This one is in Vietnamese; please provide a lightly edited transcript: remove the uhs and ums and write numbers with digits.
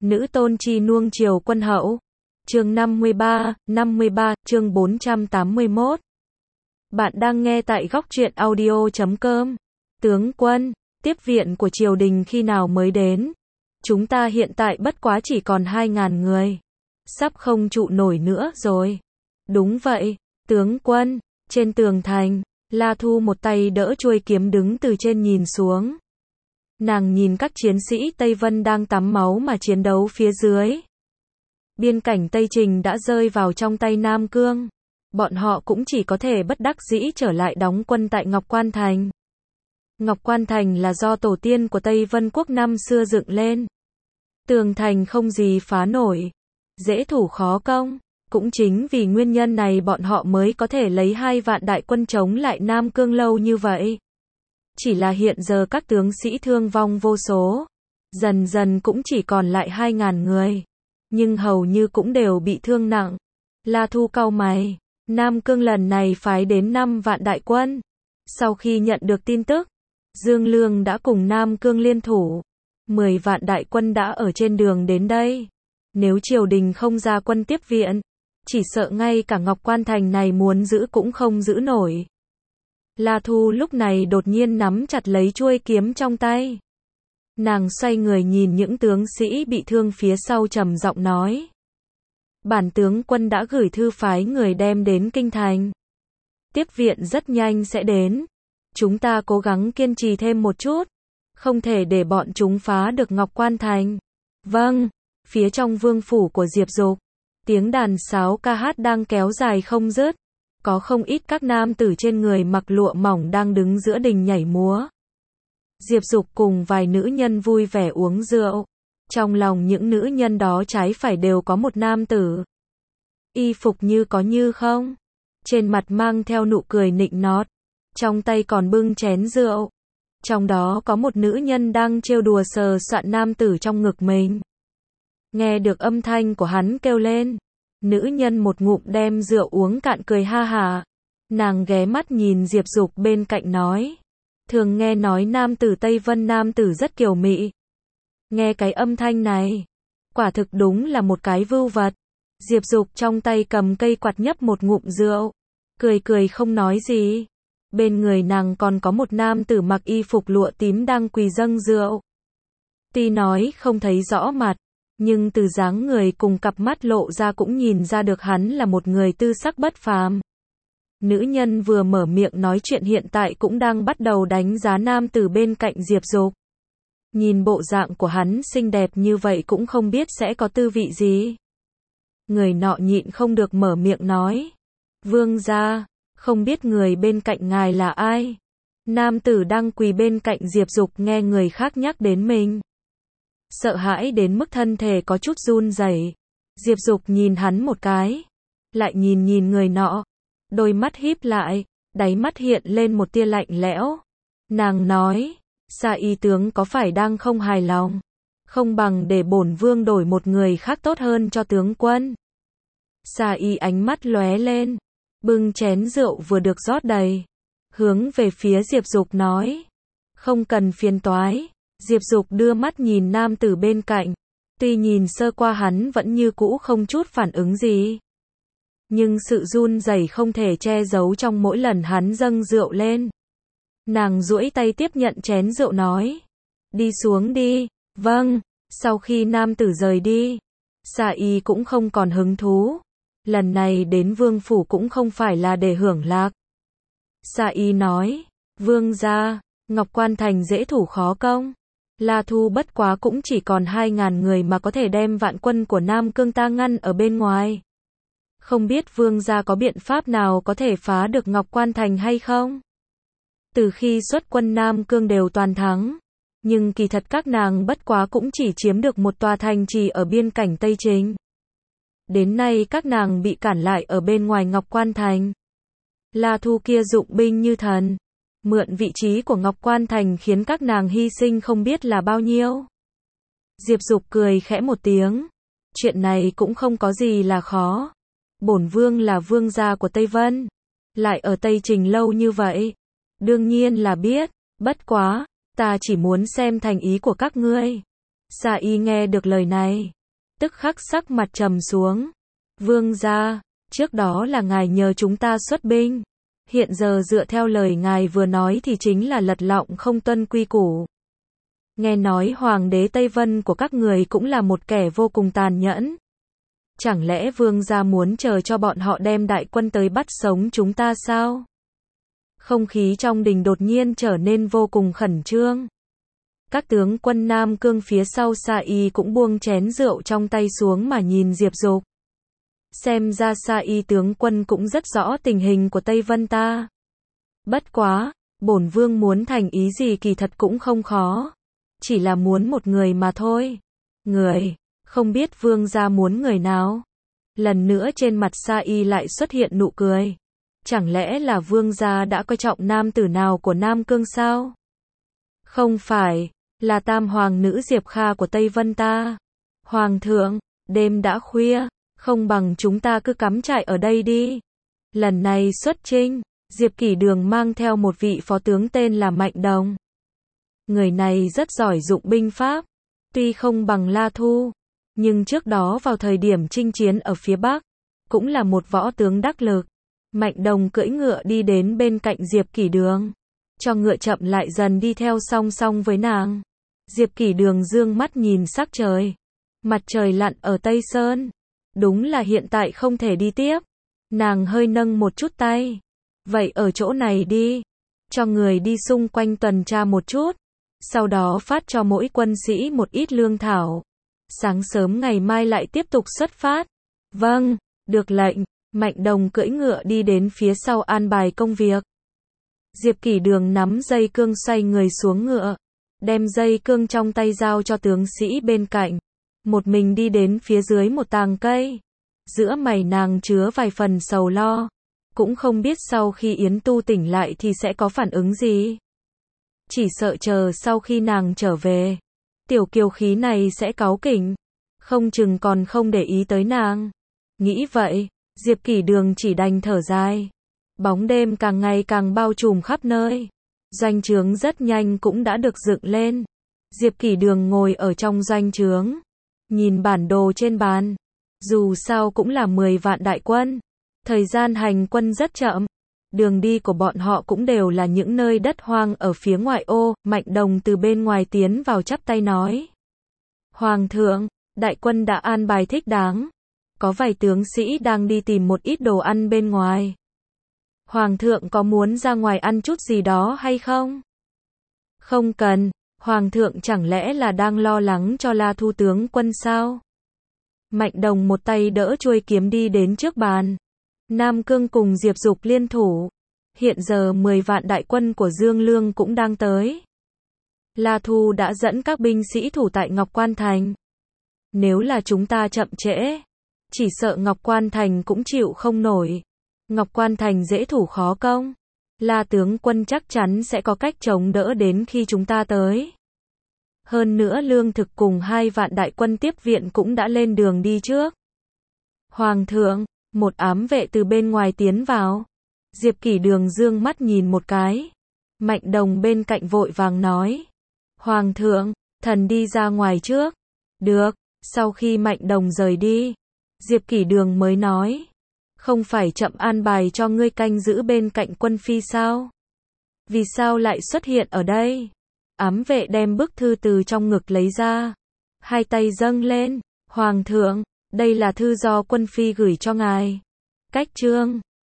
Nữ tôn chi nuông chiều quân hậu. Chương 53, chương 481. Bạn đang nghe tại góc truyện audio.com. Tướng quân, tiếp viện của triều đình khi nào mới đến? Chúng ta hiện tại bất quá chỉ còn 2.000 người. Sắp không trụ nổi nữa rồi. Đúng vậy, tướng quân. Trên tường thành, La Thu một tay đỡ chuôi kiếm đứng từ trên nhìn xuống. Nàng nhìn các chiến sĩ Tây Vân đang tắm máu mà chiến đấu phía dưới. Biên cảnh Tây Trình đã rơi vào trong tay Nam Cương. Bọn họ cũng chỉ có thể bất đắc dĩ trở lại đóng quân tại Ngọc Quan Thành. Ngọc Quan Thành là do tổ tiên của Tây Vân Quốc năm xưa dựng lên. Tường thành không gì phá nổi. Dễ thủ khó công. Cũng chính vì nguyên nhân này bọn họ mới có thể lấy 2 vạn đại quân chống lại Nam Cương lâu như vậy. Chỉ là hiện giờ các tướng sĩ thương vong vô số. Dần dần cũng chỉ còn lại 2.000 người. Nhưng hầu như cũng đều bị thương nặng. La Thu cau mày. Nam Cương lần này phái đến 5 vạn đại quân. Sau khi nhận được tin tức, Dương Lương đã cùng Nam Cương liên thủ. 10 vạn đại quân đã ở trên đường đến đây. Nếu triều đình không ra quân tiếp viện, chỉ sợ ngay cả Ngọc Quan Thành này muốn giữ cũng không giữ nổi. La Thu lúc này đột nhiên nắm chặt lấy chuôi kiếm trong tay. Nàng xoay người nhìn những tướng sĩ bị thương phía sau trầm giọng nói. Bản tướng quân đã gửi thư phái người đem đến kinh thành. Tiếp viện rất nhanh sẽ đến. Chúng ta cố gắng kiên trì thêm một chút. Không thể để bọn chúng phá được Ngọc Quan Thành. Vâng, phía trong vương phủ của Diệp Dục, tiếng đàn sáo ca hát đang kéo dài không dứt. Có không ít các nam tử trên người mặc lụa mỏng đang đứng giữa đình nhảy múa. Diệp Dục cùng vài nữ nhân vui vẻ uống rượu. Trong lòng những nữ nhân đó trái phải đều có một nam tử. Y phục như có như không. Trên mặt mang theo nụ cười nịnh nót. Trong tay còn bưng chén rượu. Trong đó có một nữ nhân đang trêu đùa sờ soạn nam tử trong ngực mình. Nghe được âm thanh của hắn kêu lên. Nữ nhân một ngụm đem rượu uống cạn cười ha hả. Nàng ghé mắt nhìn Diệp Dục bên cạnh nói. Thường nghe nói nam tử Tây Vân nam tử rất kiều mị. Nghe cái âm thanh này. Quả thực đúng là một cái vưu vật. Diệp Dục trong tay cầm cây quạt nhấp một ngụm rượu. Cười cười không nói gì. Bên người nàng còn có một nam tử mặc y phục lụa tím đang quỳ dâng rượu. Tuy nói không thấy rõ mặt. Nhưng từ dáng người cùng cặp mắt lộ ra cũng nhìn ra được hắn là một người tư sắc bất phàm. Nữ nhân vừa mở miệng nói chuyện hiện tại cũng đang bắt đầu đánh giá nam tử bên cạnh Diệp Dục. Nhìn bộ dạng của hắn xinh đẹp như vậy cũng không biết sẽ có tư vị gì. Người nọ nhịn không được mở miệng nói. Vương gia, không biết người bên cạnh ngài là ai? Nam tử đang quỳ bên cạnh Diệp Dục nghe người khác nhắc đến mình. Sợ hãi đến mức thân thể có chút run rẩy. Diệp Dục nhìn hắn một cái. Lại nhìn người nọ. Đôi mắt híp lại. Đáy mắt hiện lên một tia lạnh lẽo. Nàng nói. Sa y tướng có phải đang không hài lòng? Không bằng để bổn vương đổi một người khác tốt hơn cho tướng quân. Sa y ánh mắt lóe lên. Bưng chén rượu vừa được rót đầy. Hướng về phía Diệp Dục nói. Không cần phiền toái. Diệp Dục đưa mắt nhìn nam tử bên cạnh. Tuy nhìn sơ qua hắn vẫn như cũ không chút phản ứng gì. Nhưng sự run rẩy không thể che giấu trong mỗi lần hắn dâng rượu lên. Nàng duỗi tay tiếp nhận chén rượu nói. Đi xuống đi. Vâng. Sau khi nam tử rời đi. Sa y cũng không còn hứng thú. Lần này đến vương phủ cũng không phải là để hưởng lạc. Sa y nói. Vương gia, Ngọc Quan Thành dễ thủ khó công. La Thu bất quá cũng chỉ còn 2.000 người mà có thể đem vạn quân của Nam Cương ta ngăn ở bên ngoài. Không biết vương gia có biện pháp nào có thể phá được Ngọc Quan Thành hay không? Từ khi xuất quân Nam Cương đều toàn thắng. Nhưng kỳ thật các nàng bất quá cũng chỉ chiếm được một tòa thành trì ở biên cảnh Tây Trình. Đến nay các nàng bị cản lại ở bên ngoài Ngọc Quan Thành. La Thu kia dụng binh như thần. Mượn vị trí của Ngọc Quan Thành khiến các nàng hy sinh không biết là bao nhiêu. Diệp Dục cười khẽ một tiếng. Chuyện này cũng không có gì là khó. Bổn vương là vương gia của Tây Vân. Lại ở Tây Trình lâu như vậy. Đương nhiên là biết. Bất quá, ta chỉ muốn xem thành ý của các ngươi. Sa Y nghe được lời này, tức khắc sắc mặt trầm xuống. Vương gia, trước đó là ngài nhờ chúng ta xuất binh. Hiện giờ dựa theo lời ngài vừa nói thì chính là lật lọng không tuân quy củ. Nghe nói hoàng đế Tây Vân của các người cũng là một kẻ vô cùng tàn nhẫn. Chẳng lẽ vương gia muốn chờ cho bọn họ đem đại quân tới bắt sống chúng ta sao? Không khí trong đình đột nhiên trở nên vô cùng khẩn trương. Các tướng quân Nam Cương phía sau Sa Y cũng buông chén rượu trong tay xuống mà nhìn Diệp Dục. Xem ra Sa Y tướng quân cũng rất rõ tình hình của Tây Vân ta. Bất quá, bổn vương muốn thành ý gì kỳ thật cũng không khó. Chỉ là muốn một người mà thôi. Người, không biết vương gia muốn người nào? Lần nữa trên mặt Sa Y lại xuất hiện nụ cười. Chẳng lẽ là vương gia đã coi trọng nam tử nào của Nam Cương sao? Không phải, là tam hoàng nữ Diệp Kha của Tây Vân ta. Hoàng thượng, đêm đã khuya, không bằng chúng ta cứ cắm trại ở đây đi. Lần này xuất chinh, Diệp Kỷ Đường mang theo một vị phó tướng tên là Mạnh Đồng. Người này rất giỏi dụng binh pháp, tuy không bằng La Thu, nhưng trước đó vào thời điểm chinh chiến ở phía Bắc, cũng là một võ tướng đắc lực. Mạnh Đồng cưỡi ngựa đi đến bên cạnh Diệp Kỷ Đường, cho ngựa chậm lại dần đi theo song song với nàng. Diệp Kỷ Đường dương mắt nhìn sắc trời. Mặt trời lặn ở Tây Sơn. Đúng là hiện tại không thể đi tiếp. Nàng hơi nâng một chút tay. Vậy ở chỗ này đi. Cho người đi xung quanh tuần tra một chút. Sau đó phát cho mỗi quân sĩ một ít lương thảo. Sáng sớm ngày mai lại tiếp tục xuất phát. Vâng, được lệnh. Mạnh Đồng cưỡi ngựa đi đến phía sau an bài công việc. Diệp Kỷ Đường nắm dây cương xoay người xuống ngựa. Đem dây cương trong tay giao cho tướng sĩ bên cạnh. Một mình đi đến phía dưới một tàng cây. Giữa mày nàng chứa vài phần sầu lo. Cũng không biết sau khi Yến Tu tỉnh lại thì sẽ có phản ứng gì. Chỉ sợ chờ sau khi nàng trở về, tiểu kiều khí này sẽ cáu kỉnh. Không chừng còn không để ý tới nàng. Nghĩ vậy, Diệp Kỷ Đường chỉ đành thở dài. Bóng đêm càng ngày càng bao trùm khắp nơi. Doanh trướng rất nhanh cũng đã được dựng lên. Diệp Kỷ Đường ngồi ở trong doanh trướng, nhìn bản đồ trên bàn. Dù sao cũng là 10 vạn đại quân. Thời gian hành quân rất chậm. Đường đi của bọn họ cũng đều là những nơi đất hoang ở phía ngoại ô. Mạnh Đồng từ bên ngoài tiến vào chắp tay nói. Hoàng thượng, đại quân đã an bài thích đáng. Có vài tướng sĩ đang đi tìm một ít đồ ăn bên ngoài. Hoàng thượng có muốn ra ngoài ăn chút gì đó hay không? Không cần, Hoàng thượng chẳng lẽ là đang lo lắng cho La Thu tướng quân sao? Mạnh Đồng một tay đỡ chuôi kiếm đi đến trước bàn. Nam Cương cùng Diệp Dục liên thủ. Hiện giờ 10 vạn đại quân của Dương Lương cũng đang tới. La Thu đã dẫn các binh sĩ thủ tại Ngọc Quan Thành. Nếu là chúng ta chậm trễ, chỉ sợ Ngọc Quan Thành cũng chịu không nổi. Ngọc Quan Thành dễ thủ khó công. La tướng quân chắc chắn sẽ có cách chống đỡ đến khi chúng ta tới. Hơn nữa lương thực cùng 2 vạn đại quân tiếp viện cũng đã lên đường đi trước. Hoàng thượng, một ám vệ từ bên ngoài tiến vào. Diệp Kỷ Đường dương mắt nhìn một cái. Mạnh Đồng bên cạnh vội vàng nói. Hoàng thượng, thần đi ra ngoài trước. Được, sau khi Mạnh Đồng rời đi, Diệp Kỷ Đường mới nói. Không phải chậm an bài cho ngươi canh giữ bên cạnh quân phi sao? Vì sao lại xuất hiện ở đây? Ám vệ đem bức thư từ trong ngực lấy ra. Hai tay dâng lên. Hoàng thượng, đây là thư do quân phi gửi cho ngài. Cách chương